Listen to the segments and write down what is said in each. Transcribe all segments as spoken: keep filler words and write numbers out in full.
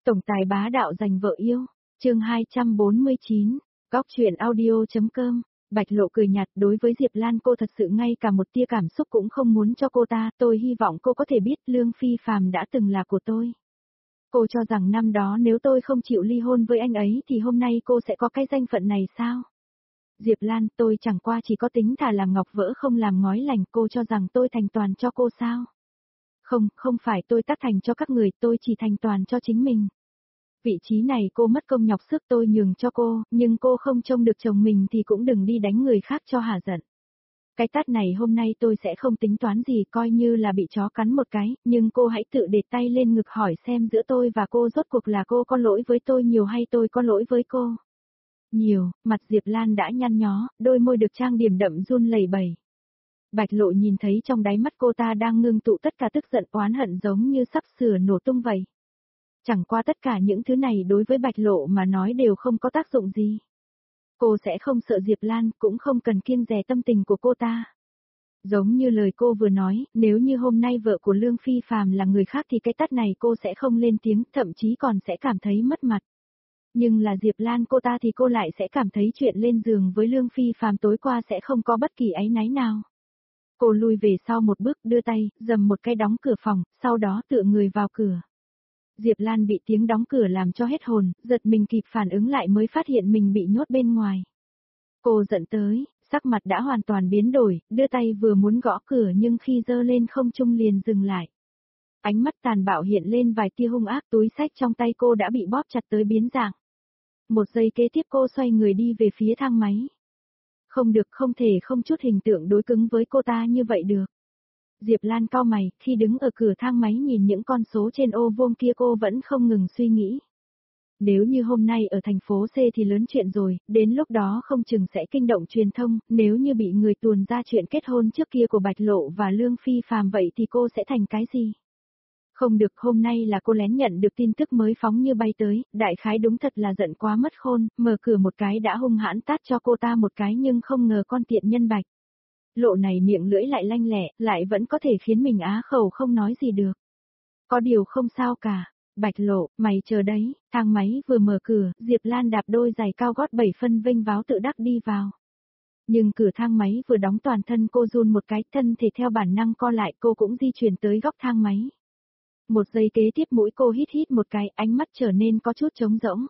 Tổng tài bá đạo giành vợ yêu, chương hai trăm bốn mươi chín, góc truyện audio.com, Bạch Lộ cười nhạt đối với Diệp Lan cô thật sự ngay cả một tia cảm xúc cũng không muốn cho cô ta, tôi hy vọng cô có thể biết Lương Phi Phàm đã từng là của tôi. Cô cho rằng năm đó nếu tôi không chịu ly hôn với anh ấy thì hôm nay cô sẽ có cái danh phận này sao? Diệp Lan, tôi chẳng qua chỉ có tính thà làm ngọc vỡ không làm ngói lành, cô cho rằng tôi thành toàn cho cô sao? Không, không phải tôi tác thành cho các người, tôi chỉ thành toàn cho chính mình. Vị trí này cô mất công nhọc sức tôi nhường cho cô, nhưng cô không trông được chồng mình thì cũng đừng đi đánh người khác cho hả giận. Cái tát này hôm nay tôi sẽ không tính toán gì, coi như là bị chó cắn một cái, nhưng cô hãy tự để tay lên ngực hỏi xem giữa tôi và cô rốt cuộc là cô có lỗi với tôi nhiều hay tôi có lỗi với cô. Nhiều, mặt Diệp Lan đã nhăn nhó, đôi môi được trang điểm đậm run lẩy bẩy. Bạch Lộ nhìn thấy trong đáy mắt cô ta đang ngưng tụ tất cả tức giận oán hận giống như sắp sửa nổ tung vậy. Chẳng qua tất cả những thứ này đối với Bạch Lộ mà nói đều không có tác dụng gì. Cô sẽ không sợ Diệp Lan, cũng không cần kiêng dè tâm tình của cô ta. Giống như lời cô vừa nói, nếu như hôm nay vợ của Lương Phi Phàm là người khác thì cái tát này cô sẽ không lên tiếng, thậm chí còn sẽ cảm thấy mất mặt. Nhưng là Diệp Lan cô ta thì cô lại sẽ cảm thấy chuyện lên giường với Lương Phi Phàm tối qua sẽ không có bất kỳ áy náy nào. Cô lui về sau một bước, đưa tay, dầm một cái đóng cửa phòng, sau đó tựa người vào cửa. Diệp Lan bị tiếng đóng cửa làm cho hết hồn, giật mình kịp phản ứng lại mới phát hiện mình bị nhốt bên ngoài. Cô giận tới, sắc mặt đã hoàn toàn biến đổi, đưa tay vừa muốn gõ cửa nhưng khi giơ lên không trung liền dừng lại. Ánh mắt tàn bạo hiện lên vài tia hung ác, túi xách trong tay cô đã bị bóp chặt tới biến dạng. Một giây kế tiếp cô xoay người đi về phía thang máy. Không được, không thể không chút hình tượng đối cứng với cô ta như vậy được. Diệp Lan cau mày, khi đứng ở cửa thang máy nhìn những con số trên ô vuông kia cô vẫn không ngừng suy nghĩ. Nếu như hôm nay ở thành phố C thì lớn chuyện rồi, đến lúc đó không chừng sẽ kinh động truyền thông, nếu như bị người tuồn ra chuyện kết hôn trước kia của Bạch Lộ và Lương Phi Phàm vậy thì cô sẽ thành cái gì? Không được, hôm nay là cô lén nhận được tin tức mới phóng như bay tới, đại khái đúng thật là giận quá mất khôn, mở cửa một cái đã hung hãn tát cho cô ta một cái nhưng không ngờ con tiện nhân Bạch Lộ này miệng lưỡi lại lanh lẹ, lại vẫn có thể khiến mình á khẩu không nói gì được. Có điều không sao cả, Bạch Lộ, mày chờ đấy, thang máy vừa mở cửa, Diệp Lan đạp đôi giày cao gót bảy phân vênh váo tự đắc đi vào. Nhưng cửa thang máy vừa đóng toàn thân cô run một cái, thân thể theo bản năng co lại, cô cũng di chuyển tới góc thang máy. Một giây kế tiếp mũi cô hít hít một cái, ánh mắt trở nên có chút trống rỗng.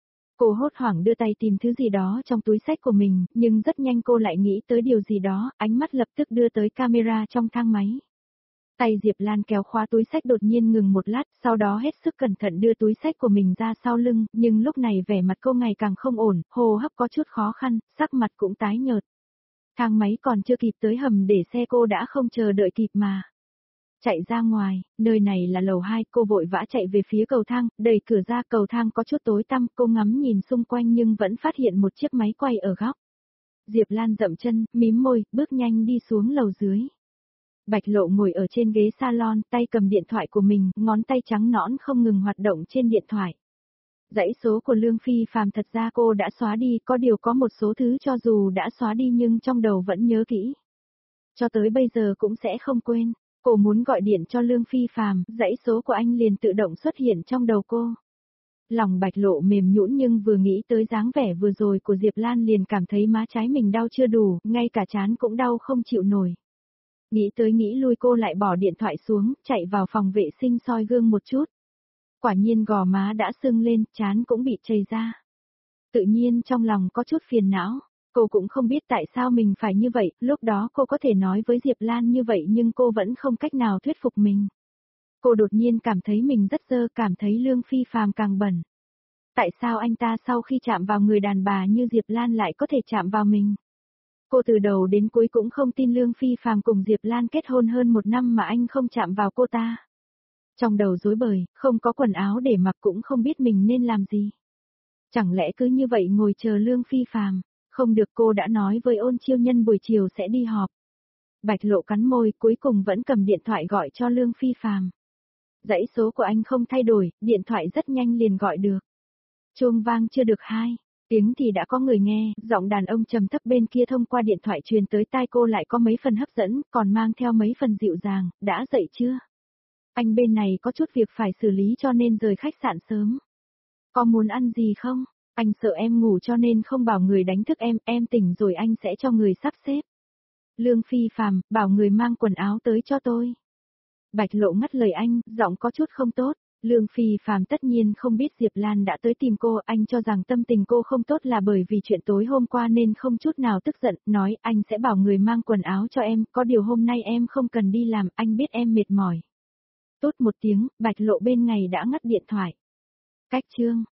Cô hốt hoảng đưa tay tìm thứ gì đó trong túi xách của mình, nhưng rất nhanh cô lại nghĩ tới điều gì đó, ánh mắt lập tức đưa tới camera trong thang máy. Tay Diệp Lan kéo khóa túi xách đột nhiên ngừng một lát, sau đó hết sức cẩn thận đưa túi xách của mình ra sau lưng, nhưng lúc này vẻ mặt cô ngày càng không ổn, hô hấp có chút khó khăn, sắc mặt cũng tái nhợt. Thang máy còn chưa kịp tới hầm để xe cô đã không chờ đợi kịp mà. Chạy ra ngoài, nơi này là lầu hai, cô vội vã chạy về phía cầu thang, đẩy cửa ra, cầu thang có chút tối tăm, cô ngắm nhìn xung quanh nhưng vẫn phát hiện một chiếc máy quay ở góc. Diệp Lan dậm chân, mím môi, bước nhanh đi xuống lầu dưới. Bạch Lộ ngồi ở trên ghế salon, tay cầm điện thoại của mình, ngón tay trắng nõn không ngừng hoạt động trên điện thoại. Dãy số của Lương Phi Phàm thật ra cô đã xóa đi, có điều có một số thứ cho dù đã xóa đi nhưng trong đầu vẫn nhớ kỹ. Cho tới bây giờ cũng sẽ không quên. Cô muốn gọi điện cho Lương Phi Phàm, dãy số của anh liền tự động xuất hiện trong đầu cô. Lòng Bạch Lộ mềm nhũn nhưng vừa nghĩ tới dáng vẻ vừa rồi của Diệp Lan liền cảm thấy má trái mình đau chưa đủ, ngay cả trán cũng đau không chịu nổi. Nghĩ tới nghĩ lui cô lại bỏ điện thoại xuống, chạy vào phòng vệ sinh soi gương một chút. Quả nhiên gò má đã sưng lên, trán cũng bị chảy ra. Tự nhiên trong lòng có chút phiền não. Cô cũng không biết tại sao mình phải như vậy, lúc đó cô có thể nói với Diệp Lan như vậy nhưng cô vẫn không cách nào thuyết phục mình. Cô đột nhiên cảm thấy mình rất dơ, cảm thấy Lương Phi Phàm càng bẩn. Tại sao anh ta sau khi chạm vào người đàn bà như Diệp Lan lại có thể chạm vào mình? Cô từ đầu đến cuối cũng không tin Lương Phi Phàm cùng Diệp Lan kết hôn hơn một năm mà anh không chạm vào cô ta. Trong đầu rối bời, không có quần áo để mặc cũng không biết mình nên làm gì. Chẳng lẽ cứ như vậy ngồi chờ Lương Phi Phàm? Không được, cô đã nói với Ôn Chiêu Nhân buổi chiều sẽ đi họp. Bạch Lộ cắn môi, cuối cùng vẫn cầm điện thoại gọi cho Lương Phi Phàm. Dãy số của anh không thay đổi, điện thoại rất nhanh liền gọi được. Chuông vang chưa được hai tiếng thì đã có người nghe, giọng đàn ông trầm thấp bên kia thông qua điện thoại truyền tới tai cô lại có mấy phần hấp dẫn, còn mang theo mấy phần dịu dàng, đã dậy chưa? Anh bên này có chút việc phải xử lý cho nên rời khách sạn sớm. Có muốn ăn gì không? Anh sợ em ngủ cho nên không bảo người đánh thức em, em tỉnh rồi anh sẽ cho người sắp xếp. Lương Phi Phàm, bảo người mang quần áo tới cho tôi. Bạch Lộ ngắt lời anh, giọng có chút không tốt. Lương Phi Phàm tất nhiên không biết Diệp Lan đã tới tìm cô, anh cho rằng tâm tình cô không tốt là bởi vì chuyện tối hôm qua nên không chút nào tức giận, nói anh sẽ bảo người mang quần áo cho em, có điều hôm nay em không cần đi làm, anh biết em mệt mỏi. Tốt một tiếng, Bạch Lộ bên ngày đã ngắt điện thoại. Cách chương